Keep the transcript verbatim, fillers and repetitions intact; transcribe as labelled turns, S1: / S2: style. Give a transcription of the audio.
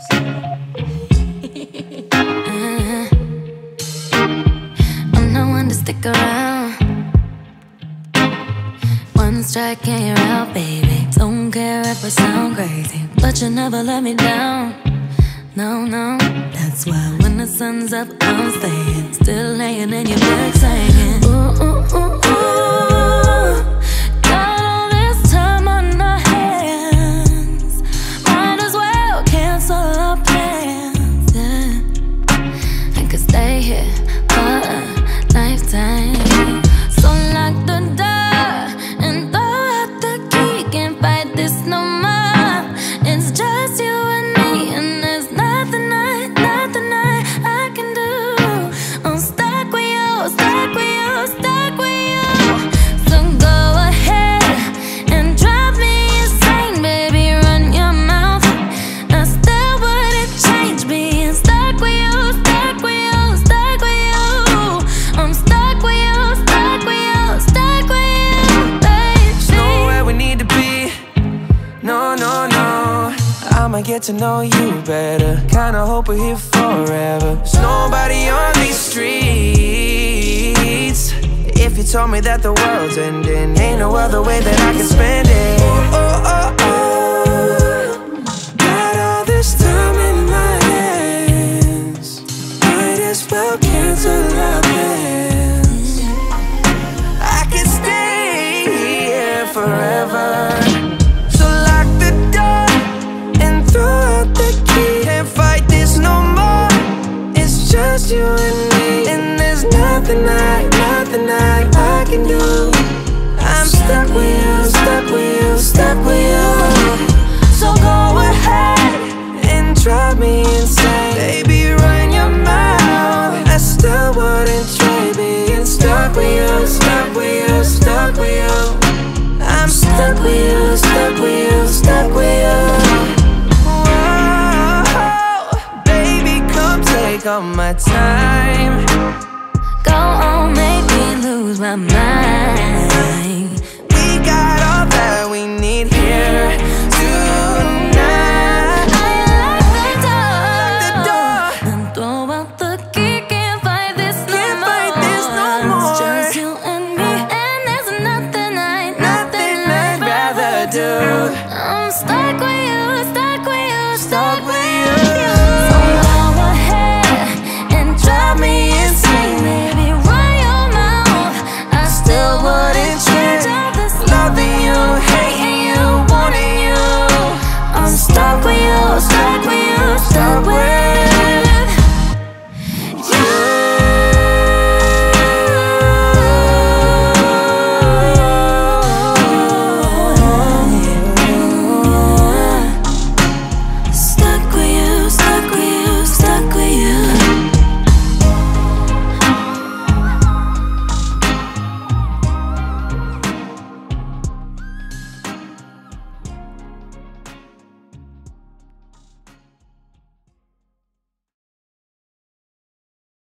S1: uh, I'm no one to stick around. One strike and you're out, baby. Don't care if I sound crazy, but you never let me down. No, no. That's why when the sun's up, I'm staying. Still laying in your bed singing. Ooh, ooh, ooh, ooh. Got all this time on our hands. Might as well cancel our plans. Yeah, I could stay here for a lifetime. So lock the door and throw out the key. Can't fight this no more. It's just you and me, and there's nothing I, nothing I, I can do. I'm stuck with you, stuck with you, stuck with you. So go ahead and drive me insane, baby. Run your mouth. I still wouldn't change being stuck with you, stuck with you, stuck with you. I'm stuck with you, stuck with you, stuck with you, baby.
S2: There's nowhere we need to be. No, no, no. I'ma get to know you better. Kinda hope we're here forever. There's nobody on these streets. If you told me that the world's ending, ain't no other way that I can spend it. Oh, oh, oh, oh. Got all this time in my hands. Might as well cancel our plans. I could stay here forever. So lock the door and throw out the key. Can't fight this no more. It's just you and me, and there's nothing I, nothing I, I can do. I'm stuck with you, stuck with you, stuck with you. So go ahead and drive me insane, baby. Run your mouth. I still wouldn't trade being stuck with you, stuck with you, stuck with you. I'm stuck with you, stuck with you, stuck with you. Whoa, baby, come take all my time.
S1: Go on, make me lose my mind.
S2: We got all that we need.